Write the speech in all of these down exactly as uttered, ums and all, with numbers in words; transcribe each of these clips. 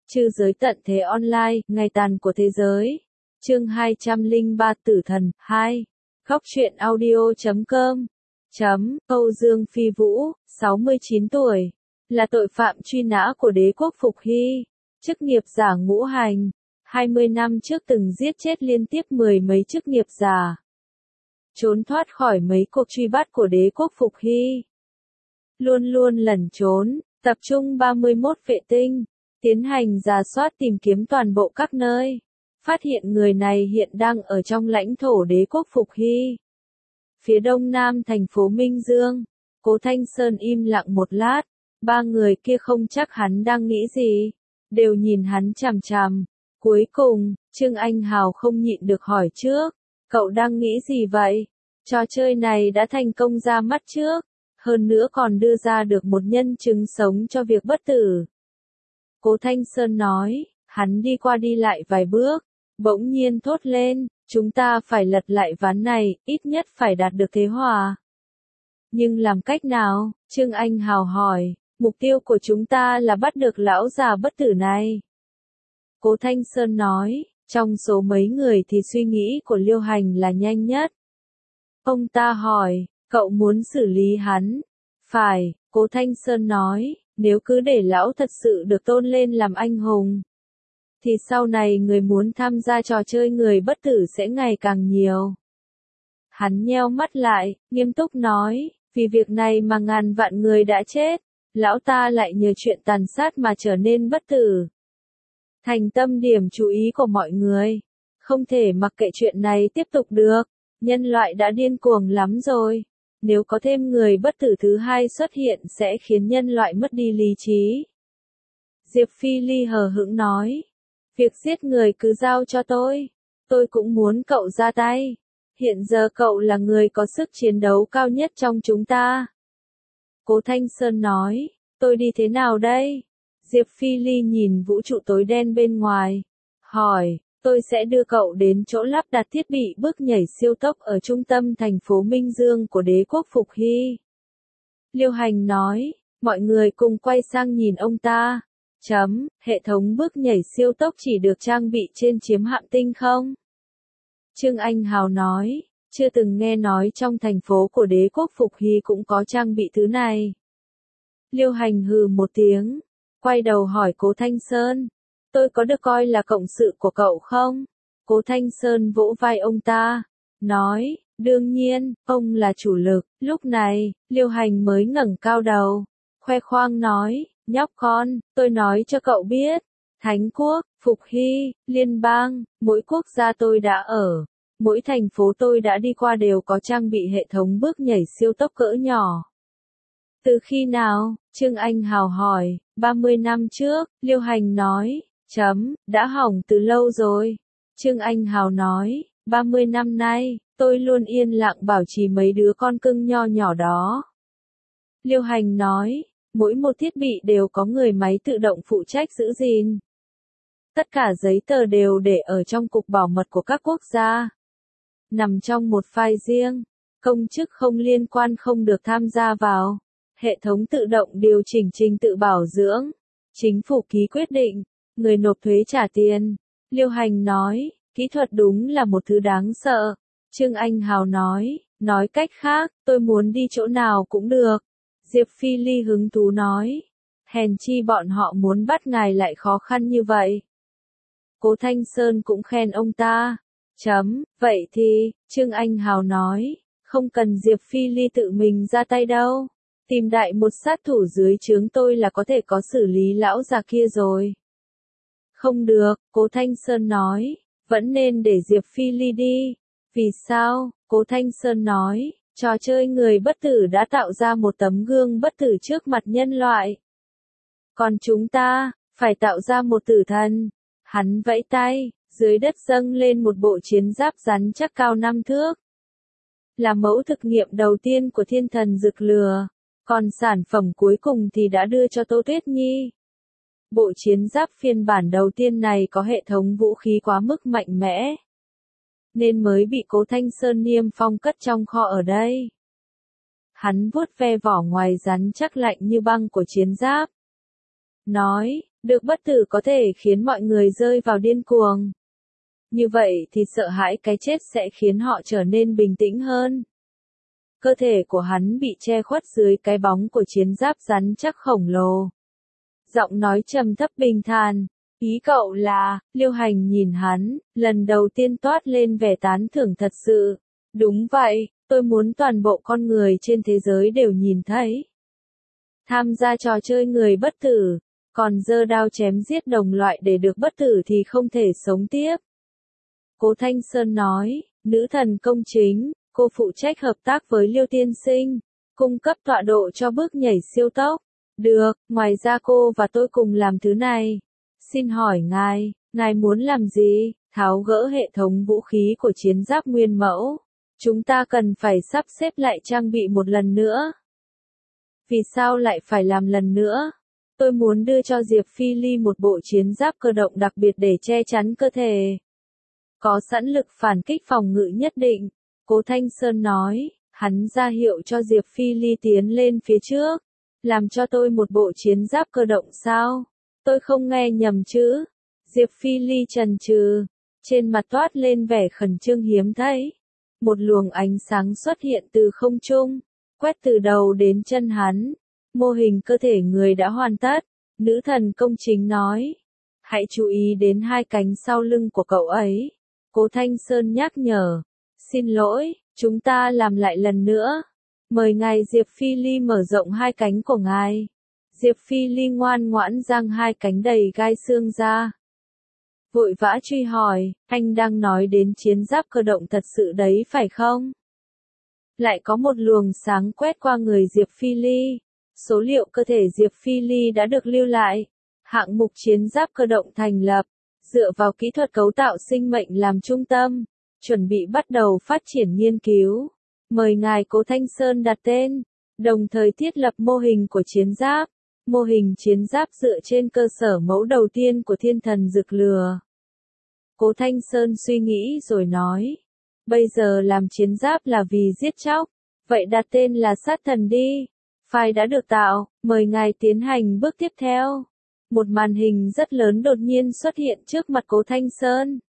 Trư giới tận thế online, ngày tàn của thế giới. Chương hai trăm lẻ ba Tử thần, hai. Góc truyện audio chấm com. Chấm, Âu Dương Phi Vũ, sáu mươi chín tuổi. Là tội phạm truy nã của đế quốc Phục Hy. Chức nghiệp giả ngũ hành. hai mươi năm trước từng giết chết liên tiếp mười mấy chức nghiệp giả. Trốn thoát khỏi mấy cuộc truy bắt của đế quốc Phục Hy. Luôn luôn lẩn trốn, tập trung ba mươi mốt vệ tinh. Tiến hành rà soát tìm kiếm toàn bộ các nơi. Phát hiện người này hiện đang ở trong lãnh thổ đế quốc Phục Hy. Phía đông nam thành phố Minh Dương. Cố Thanh Sơn im lặng một lát. Ba người kia không chắc hắn đang nghĩ gì. Đều nhìn hắn chằm chằm. Cuối cùng, Trương Anh Hào không nhịn được hỏi trước. Cậu đang nghĩ gì vậy? Trò chơi này đã thành công ra mắt trước. Hơn nữa còn đưa ra được một nhân chứng sống cho việc bất tử. Cố Thanh Sơn nói, hắn đi qua đi lại vài bước, bỗng nhiên thốt lên, chúng ta phải lật lại ván này, ít nhất phải đạt được thế hòa. Nhưng làm cách nào? Trương Anh Hào hỏi, mục tiêu của chúng ta là bắt được lão già bất tử này. Cố Thanh Sơn nói, trong số mấy người thì suy nghĩ của Liêu Hành là nhanh nhất. Ông ta hỏi, cậu muốn xử lý hắn? Phải, Cố Thanh Sơn nói. Nếu cứ để lão thật sự được tôn lên làm anh hùng, thì sau này người muốn tham gia trò chơi người bất tử sẽ ngày càng nhiều. Hắn nheo mắt lại, nghiêm túc nói, vì việc này mà ngàn vạn người đã chết, lão ta lại nhờ chuyện tàn sát mà trở nên bất tử. Thành tâm điểm chú ý của mọi người, không thể mặc kệ chuyện này tiếp tục được, nhân loại đã điên cuồng lắm rồi. Nếu có thêm người bất tử thứ hai xuất hiện sẽ khiến nhân loại mất đi lý trí. Diệp Phi Ly hờ hững nói. Việc giết người cứ giao cho tôi. Tôi cũng muốn cậu ra tay. Hiện giờ cậu là người có sức chiến đấu cao nhất trong chúng ta. Cố Thanh Sơn nói. Tôi đi thế nào đây? Diệp Phi Ly nhìn vũ trụ tối đen bên ngoài. Hỏi. Tôi sẽ đưa cậu đến chỗ lắp đặt thiết bị bước nhảy siêu tốc ở trung tâm thành phố Minh Dương của đế quốc Phục Hy. Liêu Hành nói, mọi người cùng quay sang nhìn ông ta. Chấm, hệ thống bước nhảy siêu tốc chỉ được trang bị trên chiếm hạm tinh không? Trương Anh Hào nói, chưa từng nghe nói trong thành phố của đế quốc Phục Hy cũng có trang bị thứ này. Liêu Hành hừ một tiếng, quay đầu hỏi Cố Thanh Sơn. Tôi có được coi là cộng sự của cậu không? Cố Thanh Sơn vỗ vai ông ta, nói, đương nhiên, ông là chủ lực. Lúc này, Liêu Hành mới ngẩng cao đầu, khoe khoang nói, nhóc con, tôi nói cho cậu biết, Thánh Quốc, Phục Hy, Liên bang, mỗi quốc gia tôi đã ở, mỗi thành phố tôi đã đi qua đều có trang bị hệ thống bước nhảy siêu tốc cỡ nhỏ. Từ khi nào? Trương Anh Hào hỏi, ba mươi năm trước, Liêu Hành nói. Chấm, đã hỏng từ lâu rồi. Trương Anh Hào nói, ba mươi năm nay, tôi luôn yên lặng bảo trì mấy đứa con cưng nho nhỏ đó. Liêu Hành nói, mỗi một thiết bị đều có người máy tự động phụ trách giữ gìn. Tất cả giấy tờ đều để ở trong cục bảo mật của các quốc gia. Nằm trong một file riêng, công chức không liên quan không được tham gia vào. Hệ thống tự động điều chỉnh trình tự bảo dưỡng. Chính phủ ký quyết định. Người nộp thuế trả tiền. Liêu Hành nói, kỹ thuật đúng là một thứ đáng sợ. Trương Anh Hào nói, nói cách khác, tôi muốn đi chỗ nào cũng được. Diệp Phi Ly hứng thú nói, hèn chi bọn họ muốn bắt ngài lại khó khăn như vậy. Cố Thanh Sơn cũng khen ông ta. Chấm, vậy thì, Trương Anh Hào nói, không cần Diệp Phi Ly tự mình ra tay đâu. Tìm đại một sát thủ dưới trướng tôi là có thể có xử lý lão già kia rồi. Không được, Cố Thanh Sơn nói, vẫn nên để Diệp Phi Ly đi. Vì sao? Cố Thanh Sơn nói, trò chơi người bất tử đã tạo ra một tấm gương bất tử trước mặt nhân loại. Còn chúng ta, phải tạo ra một tử thần. Hắn vẫy tay, dưới đất dâng lên một bộ chiến giáp rắn chắc cao năm thước. Là mẫu thực nghiệm đầu tiên của thiên thần rực lửa, còn sản phẩm cuối cùng thì đã đưa cho Tô Tuyết Nhi. Bộ chiến giáp phiên bản đầu tiên này có hệ thống vũ khí quá mức mạnh mẽ, nên mới bị Cố Thanh Sơn niêm phong cất trong kho ở đây. Hắn vuốt ve vỏ ngoài rắn chắc lạnh như băng của chiến giáp. Nói, Được bất tử có thể khiến mọi người rơi vào điên cuồng. Như vậy thì sợ hãi cái chết sẽ khiến họ trở nên bình tĩnh hơn. Cơ thể của hắn bị che khuất dưới cái bóng của chiến giáp rắn chắc khổng lồ. Giọng nói trầm thấp bình thản, ý cậu là, Liêu Hành nhìn hắn, lần đầu tiên toát lên vẻ tán thưởng thật sự. Đúng vậy, tôi muốn toàn bộ con người trên thế giới đều nhìn thấy. Tham gia trò chơi người bất tử, còn giơ đao chém giết đồng loại để được bất tử thì không thể sống tiếp. Cố Thanh Sơn nói, nữ thần công chính, cô phụ trách hợp tác với Liêu Tiên Sinh, cung cấp tọa độ cho bước nhảy siêu tốc. Được, ngoài ra cô và tôi cùng làm thứ này. Xin hỏi ngài, ngài muốn làm gì? Tháo gỡ hệ thống vũ khí của chiến giáp nguyên mẫu. Chúng ta cần phải sắp xếp lại trang bị một lần nữa. Vì sao lại phải làm lần nữa? Tôi muốn đưa cho Diệp Phi Ly một bộ chiến giáp cơ động đặc biệt để che chắn cơ thể. Có sẵn lực phản kích phòng ngự nhất định. Cố Thanh Sơn nói, hắn ra hiệu cho Diệp Phi Ly tiến lên phía trước. Làm cho tôi một bộ chiến giáp cơ động sao? Tôi không nghe nhầm chứ? Diệp Phi Ly chần chừ, trên mặt toát lên vẻ khẩn trương hiếm thấy. Một luồng ánh sáng xuất hiện từ không trung, quét từ đầu đến chân hắn. Mô hình cơ thể người đã hoàn tất. Nữ thần công chính nói, hãy chú ý đến hai cánh sau lưng của cậu ấy. Cố Thanh Sơn nhắc nhở, xin lỗi, chúng ta làm lại lần nữa. Mời ngài Diệp Phi Ly mở rộng hai cánh của ngài. Diệp Phi Ly ngoan ngoãn giang hai cánh đầy gai xương ra. Vội vã truy hỏi, anh đang nói đến chiến giáp cơ động thật sự đấy phải không? Lại có một luồng sáng quét qua người Diệp Phi Ly. Số liệu cơ thể Diệp Phi Ly đã được lưu lại. Hạng mục chiến giáp cơ động thành lập. Dựa vào kỹ thuật cấu tạo sinh mệnh làm trung tâm. Chuẩn bị bắt đầu phát triển nghiên cứu. Mời ngài Cố Thanh Sơn đặt tên. Đồng thời thiết lập mô hình của chiến giáp. Mô hình chiến giáp dựa trên cơ sở mẫu đầu tiên của thiên thần rực lửa. Cố Thanh Sơn suy nghĩ rồi nói. Bây giờ làm chiến giáp là vì giết chóc. Vậy đặt tên là sát thần đi. File đã được tạo, mời ngài tiến hành bước tiếp theo. Một màn hình rất lớn đột nhiên xuất hiện trước mặt Cố Thanh Sơn.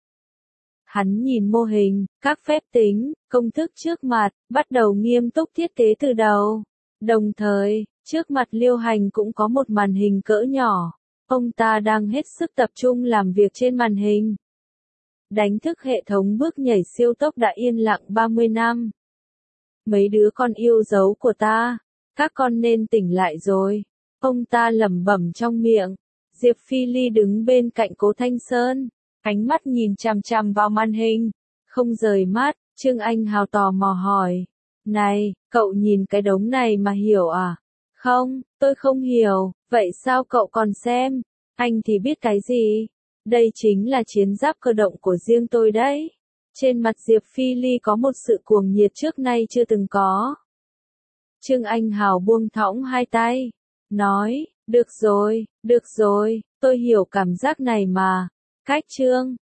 Hắn nhìn mô hình, các phép tính, công thức trước mặt, bắt đầu nghiêm túc thiết kế từ đầu. Đồng thời, trước mặt Liêu Hành cũng có một màn hình cỡ nhỏ. Ông ta đang hết sức tập trung làm việc trên màn hình. Đánh thức hệ thống bước nhảy siêu tốc đã yên lặng ba mươi năm. Mấy đứa con yêu dấu của ta, các con nên tỉnh lại rồi. Ông ta lẩm bẩm trong miệng. Diệp Phi Ly đứng bên cạnh Cố Thanh Sơn, ánh mắt nhìn chằm chằm vào màn hình, không rời mắt. Trương Anh Hào tò mò hỏi, này, cậu nhìn cái đống này mà hiểu à? Không, tôi không hiểu, vậy sao cậu còn xem? Anh thì biết cái gì? Đây chính là chiến giáp cơ động của riêng tôi đấy. Trên mặt Diệp Phi Ly có một sự cuồng nhiệt trước nay chưa từng có. Trương Anh Hào buông thõng hai tay, nói, được rồi, được rồi, tôi hiểu cảm giác này mà. Cách Trương,